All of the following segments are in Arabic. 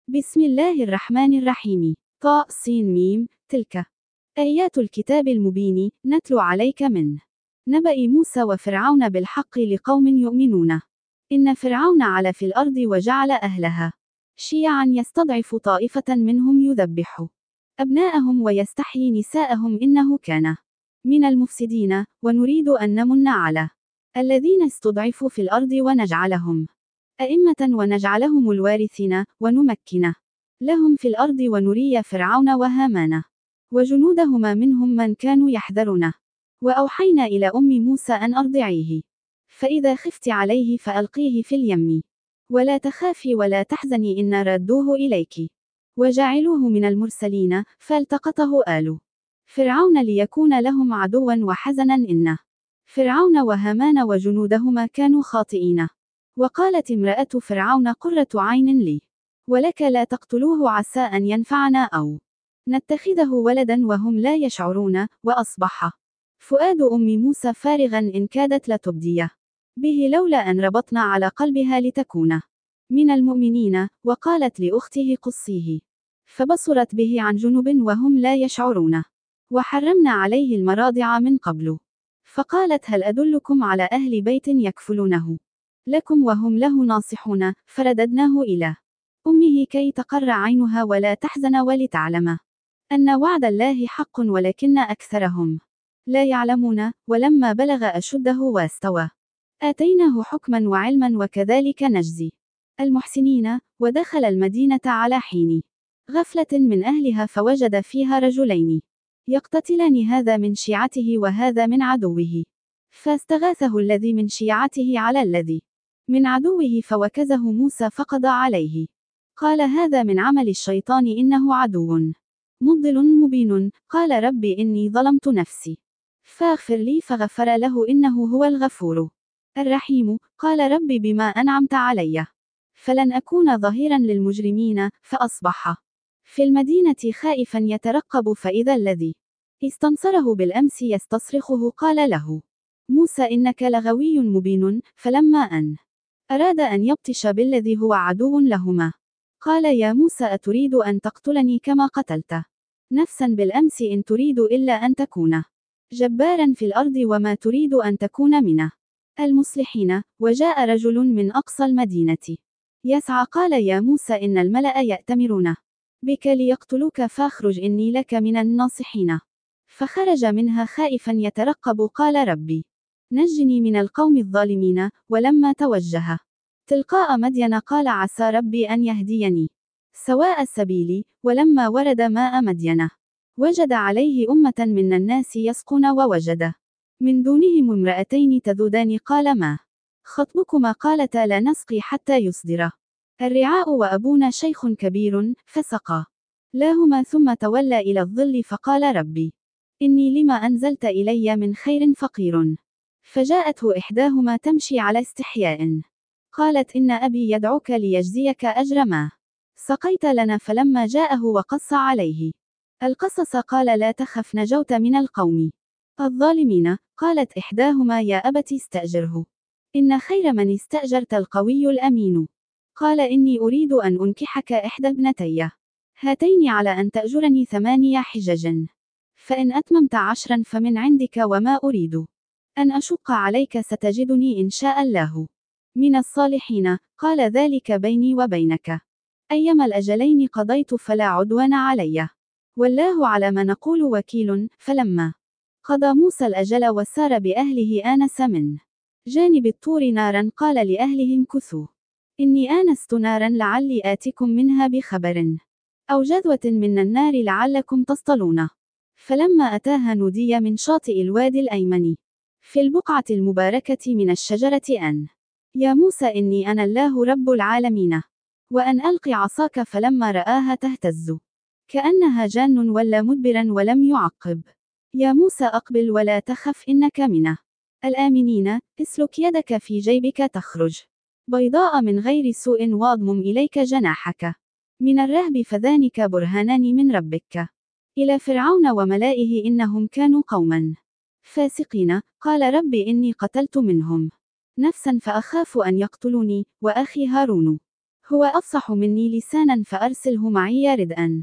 بسم الله الرحمن الرحيم. طاسين تلك آيات الكتاب المبين نتلو عليك من نبأ موسى وفرعون بالحق لقوم يؤمنون. إن فرعون علا في الأرض وجعل أهلها شيعا يستضعف طائفة منهم يذبح أبناءهم ويستحيي نساءهم إنه كان من المفسدين. ونريد أن نمن على الذين استضعفوا في الأرض ونجعلهم أئمة ونجعلهم الوارثين ونمكن لهم في الأرض ونري فرعون وهامان وجنودهما منهم من كانوا يحذرون. وأوحينا إلى أم موسى أن أرضعيه، فإذا خفت عليه فألقيه في اليم ولا تخافي ولا تحزني إن ردوه إليك وجعلوه من المرسلين. فالتقطه آل فرعون ليكون لهم عدوا وحزنا إن فرعون وهامان وجنودهما كانوا خاطئين. وقالت امرأة فرعون قرة عين لي ولك لا تقتلوه عسى أن ينفعنا أو نتخذه ولدا وهم لا يشعرون. وأصبح فؤاد أم موسى فارغا إن كادت لتبدي به لولا أن ربطنا على قلبها لتكون من المؤمنين. وقالت لأخته قصيه فبصرت به عن جنب وهم لا يشعرون. وحرمنا عليه المراضع من قبل فقالت هل أدلكم على أهل بيت يكفلونه لكم وهم له ناصحون. فرددناه إلى أمه كي تقر عينها ولا تحزن ولتعلم أن وعد الله حق ولكن أكثرهم لا يعلمون. ولما بلغ أشده واستوى آتيناه حكما وعلما وكذلك نجزي المحسنين. ودخل المدينة على حين غفلة من أهلها فوجد فيها رجلين يقتتلان هذا من شيعته وهذا من عدوه. فاستغاثه الذي من شيعته على الذي من عدوه فوكزه موسى فقضى عليه. قال هذا من عمل الشيطان إنه عدو مضل مبين. قال رب إني ظلمت نفسي فاغفر لي فغفر له إنه هو الغفور الرحيم. قال رب بما أنعمت علي فلن أكون ظهيرا للمجرمين. فأصبح في المدينة خائفا يترقب فإذا الذي استنصره بالأمس يستصرخه قال له موسى إنك لغوي مبين. فلما أن أراد أن يبطش بالذي هو عدو لهما قال يا موسى أتريد أن تقتلني كما قتلت نفسا بالأمس إن تريد إلا أن تكون جبارا في الأرض وما تريد أن تكون من المصلحين. وجاء رجل من أقصى المدينة يسعى قال يا موسى إن الملأ يأتمرون بك ليقتلوك فاخرج إني لك من الناصحين. فخرج منها خائفا يترقب قال ربي نجني من القوم الظالمين. ولما توجه تلقاء مدين قال عسى ربي أن يهديني سواء السبيل. ولما ورد ماء مدين وجد عليه أمة من الناس يسقون ووجد من دونهم امرأتين تذودان قال ما خطبكما قالتا لا نسقي حتى يصدر الرعاء وأبونا شيخ كبير. فسقى لهما ثم تولى إلى الظل فقال ربي إني لما أنزلت إلي من خير فقير. فجاءته إحداهما تمشي على استحياء قالت إن أبي يدعوك ليجزيك أجر ما سقيت لنا. فلما جاءه وقص عليه القصص قال لا تخف نجوت من القوم الظالمين. قالت إحداهما يا أبت استأجره إن خير من استأجرت القوي الأمين. قال إني أريد أن أنكحك إحدى ابنتي هاتين على أن تأجرني 8 حجج فإن أتممت 10 فمن عندك وما أريد أن أشق عليك ستجدني إن شاء الله من الصالحين. قال ذلك بيني وبينك أيما الأجلين قضيت فلا عدوان علي والله على ما نقول وكيل. فلما قضى موسى الأجل وسار بأهله آنس من جانب الطور نارا قال لأهلهم كثوا إني آنست نارا لعلي آتكم منها بخبر أو جذوة من النار لعلكم تصطلون. فلما أتاها نودي من شاطئ الوادي الأيمن في البقعة المباركة من الشجرة أن يا موسى إني أنا الله رب العالمين وأن ألق عصاك. فلما رآها تهتز كأنها جان ولا مدبرا ولم يعقب يا موسى أقبل ولا تخف إنك من الآمنين. اسلك يدك في جيبك تخرج بيضاء من غير سوء واضمم إليك جناحك من الرهب فذلك برهانان من ربك إلى فرعون وملائه إنهم كانوا قوما فاسقين. قال رب إني قتلت منهم نفسا فأخاف أن يقتلوني وأخي هارون هو أفصح مني لسانا فأرسله معي ردءا.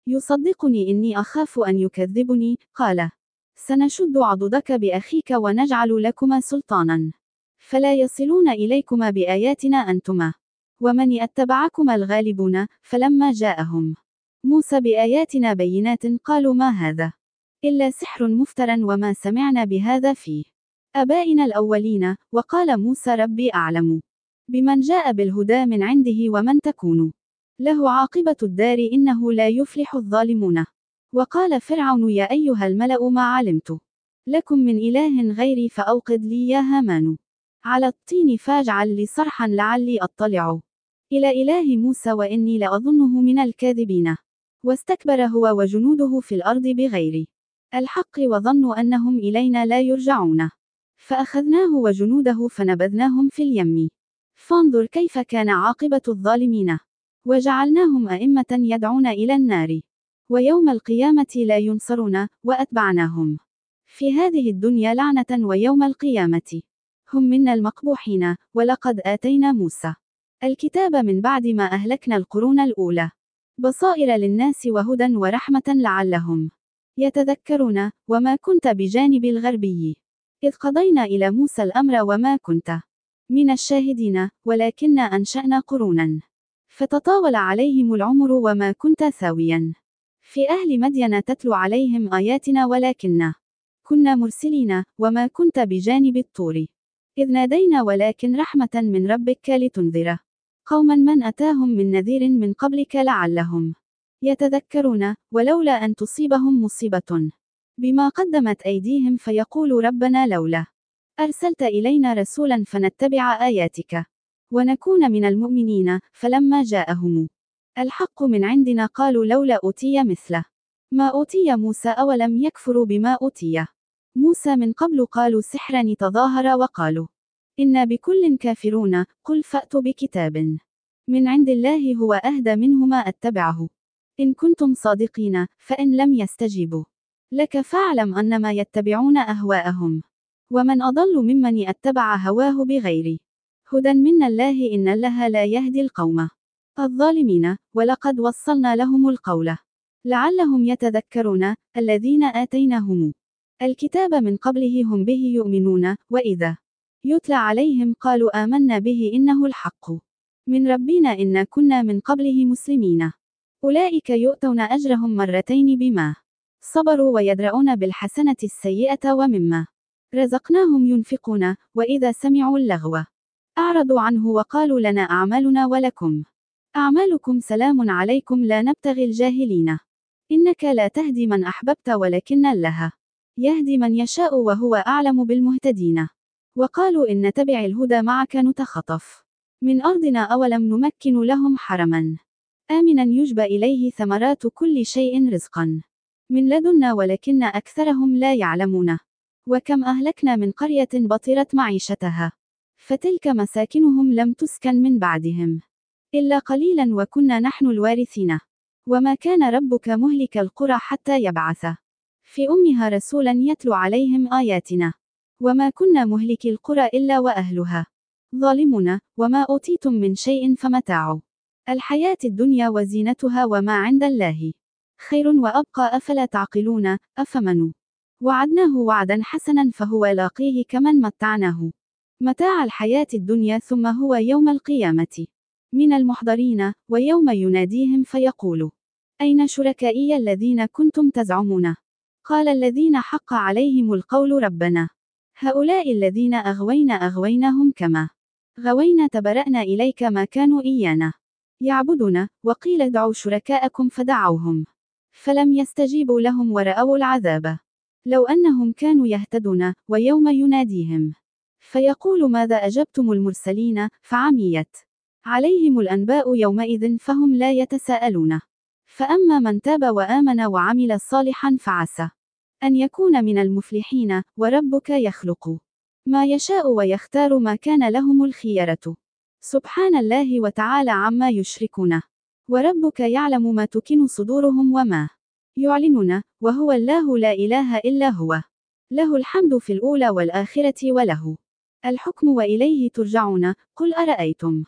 يصدقني إني أخاف أن يكذبني. قال: سنشد عضدك بأخيك ونجعل لكما سلطانا فلا يصلون إليكما بآياتنا أنتما ومن يتبعكما الغالبون. فلما جاءهم موسى بآياتنا بينات قالوا ما هذا إلا سحر مفترى وما سمعنا بهذا في آبائنا الأولين. وقال موسى ربي أعلم بمن جاء بالهدى من عنده ومن تكون له عاقبة الدار إنه لا يفلح الظالمون. وقال فرعون يا أيها الملأ ما علمت لكم من إله غيري فأوقد لي يا هامان على الطين فاجعل لي صرحا لعلي أطلع إلى إله موسى وإني لأظنه من الكاذبين. واستكبر هو وجنوده في الأرض بغير الحق وظنوا أنهم إلينا لا يرجعون. فأخذناه وجنوده فنبذناهم في اليم فانظر كيف كان عاقبة الظالمين. وجعلناهم أئمة يدعون إلى النار ويوم القيامة لا ينصرون. وأتبعناهم في هذه الدنيا لعنة ويوم القيامة هم منا المقبوحين. ولقد آتينا موسى الكتاب من بعد ما أهلكنا القرون الأولى بصائر للناس وهدى ورحمة لعلهم يتذكرون. وما كنت بجانب الغربي إذ قضينا إلى موسى الأمر وما كنت من الشاهدين ولكننا أنشأنا قرونا فتطاول عليهم العمر وما كنت ثاويا في أهل مدين تتلو عليهم آياتنا ولكننا كنا مرسلين. وما كنت بجانب الطور إذ نادينا ولكن رحمة من ربك لتنذر قوما من أتاهم من نذير من قبلك لعلهم يتذكرون. ولولا أن تصيبهم مصيبة بما قدمت أيديهم فيقول ربنا لولا أرسلت إلينا رسولا فنتبع آياتك ونكون من المؤمنين. فلما جاءهم الحق من عندنا قالوا لولا أوتي مثله ما أوتي موسى أولم يكفروا بما أوتي موسى من قبل قالوا سحران تظاهرا وقالوا إنا بكل كافرون. قل فأتوا بكتاب من عند الله هو أهدى منهما أتبعه إن كنتم صادقين. فإن لم يستجيبوا لك فاعلم أنما يتبعون أهواءهم ومن أضل ممن يتبع هواه بغير هدى من الله إن الله لا يهدي القوم الظالمين. ولقد وصلنا لهم القول لعلهم يتذكرون. الذين آتيناهم الكتاب من قبله هم به يؤمنون وإذا يتلى عليهم قالوا آمنا به إنه الحق من ربنا إنا كنا من قبله مسلمين. أولئك يؤتون أجرهم مرتين بما صبروا ويدرؤون بالحسنة السيئة ومما رزقناهم ينفقون. وإذا سمعوا اللغو أعرضوا عنه وقالوا لنا أعمالنا ولكم أعمالكم سلام عليكم لا نبتغي الجاهلين. إنك لا تهدي من أحببت ولكن الله يهدي من يشاء وهو أعلم بالمهتدين. وقالوا إن نتبع الهدى معك نتخطف من أرضنا أولم نمكن لهم حرما آمنا يجبى إليه ثمرات كل شيء رزقا من لدنا ولكن أكثرهم لا يعلمون. وكم أهلكنا من قرية بطرت معيشتها فتلك مساكنهم لم تسكن من بعدهم إلا قليلا وكنا نحن الوارثين. وما كان ربك مهلك القرى حتى يبعث في أمها رسولا يتلو عليهم آياتنا وما كنا مهلك القرى إلا وأهلها ظالمون. وما أوتيتم من شيء فمتاع الحياة الدنيا وزينتها وما عند الله خير وأبقى أفلا تعقلون. أفمن وعدناه وعدا حسنا فهو لاقيه كمن متعناه متاع الحياة الدنيا ثم هو يوم القيامة من المحضرين. ويوم يناديهم فيقول أين شركائي الذين كنتم تزعمون قال الذين حق عليهم القول ربنا هؤلاء الذين أغويناهم كما غوينا تبرأنا إليك ما كانوا إيانا يعبدون. وقيل ادعوا شركاءكم فدعوهم فلم يستجيبوا لهم ورأوا العذاب لو أنهم كانوا يهتدون. ويوم يناديهم فيقول ماذا أجبتم المرسلين فعميت عليهم الأنباء يومئذ فهم لا يتساءلون. فأما من تاب وآمن وعمل صالحا فعسى أن يكون من المفلحين. وربك يخلق ما يشاء ويختار ما كان لهم الخيرة سبحان الله وتعالى عما يشركون. وربك يعلم ما تكن صدورهم وما يعلنون. وهو الله لا إله إلا هو له الحمد في الأولى والآخرة وله الحكم وإليه ترجعون. قل أرأيتم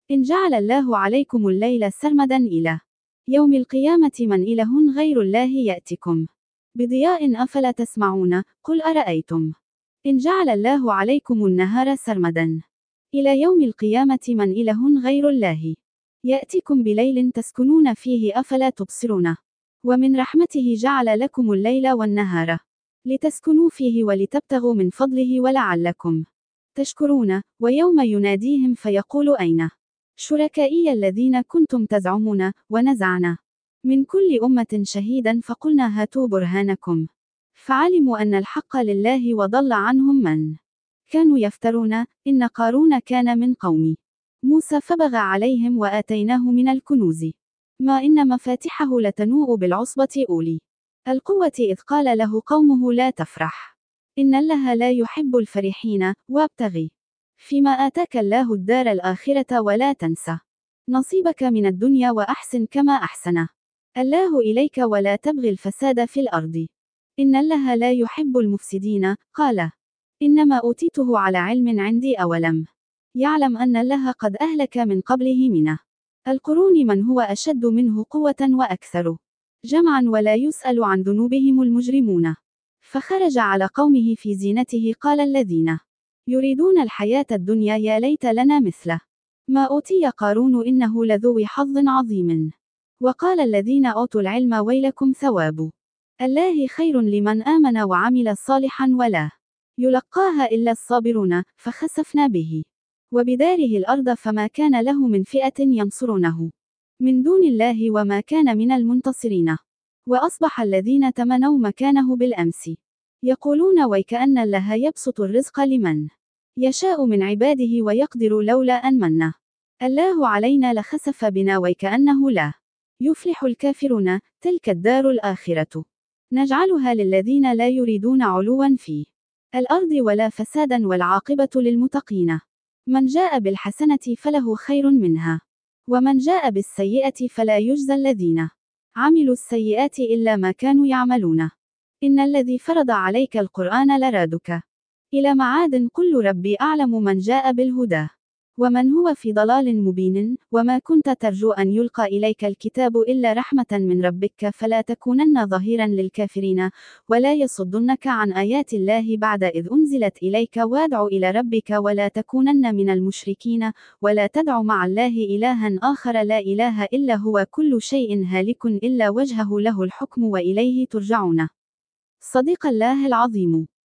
إن جعل الله عليكم الليل سرمدا إلى يوم القيامة من إله غير الله يأتكم بضياء أفلا تسمعون؟ قل أرأيتم إن جعل الله عليكم النهار سرمدا إلى يوم القيامة من إله غير الله يأتكم بليل تسكنون فيه أفلا تبصرون؟ ومن رحمته جعل لكم الليل والنهار لتسكنوا فيه ولتبتغوا من فضله ولعلكم تشكرون. ويوم يناديهم فيقول أين شركائي الذين كنتم تزعمون؟ ونزعنا من كل أمة شهيدا فقلنا هاتوا برهانكم فعلموا أن الحق لله وضل عنهم من كانوا يفترون. إن قارون كان من قوم موسى فبغى عليهم وآتيناه من الكنوز ما إن مفاتحه لتنوء بالعصبة أولي القوة إذ قال له قومه لا تفرح إن الله لا يحب الفرحين وابتغي فيما آتاك الله الدار الآخرة ولا تنسى نصيبك من الدنيا وأحسن كما أحسن الله إليك ولا تبغي الفساد في الأرض إن الله لا يحب المفسدين. قال إنما أوتيته على علم عندي أولم يعلم أن الله قد أهلك من قبله من القرون من هو أشد منه قوة وأكثر جمعا ولا يسأل عن ذنوبهم المجرمون. فخرج على قومه في زينته قال الذين يريدون الحياة الدنيا يا ليت لنا مثله ما أوتي قارون إنه لذو حظ عظيم. وقال الذين أوتوا العلم ويلكم ثواب الله خير لمن آمن وعمل صالحا ولا يلقاها إلا الصابرون. فخسفنا به وبداره الأرض فما كان له من فئة ينصرونه من دون الله وما كان من المنتصرين. وأصبح الذين تمنوا مكانه بالأمس يقولون ويكأن الله يبسط الرزق لمن يشاء من عباده ويقدر لولا أن من الله علينا لخسف بنا ويكأنه لا يفلح الكافرون. تلك الدار الآخرة نجعلها للذين لا يريدون علوا في الأرض ولا فسادا والعاقبة للمتقين. من جاء بالحسنة فله خير منها ومن جاء بالسيئة فلا يجزى الذين عملوا السيئات إلا ما كانوا يعملون. إن الذي فرض عليك القرآن لرادك إلى معاد. قل ربي أعلم من جاء بالهدى ومن هو في ضلال مبين. وما كنت ترجو أن يلقى إليك الكتاب إلا رحمة من ربك فلا تكونن ظهيرا للكافرين ولا يصدنك عن آيات الله بعد إذ أنزلت إليك وادع إلى ربك ولا تكونن من المشركين ولا تدع مع الله إلها آخر لا إله إلا هو كل شيء هالك إلا وجهه له الحكم وإليه ترجعون. صدق الله العظيم.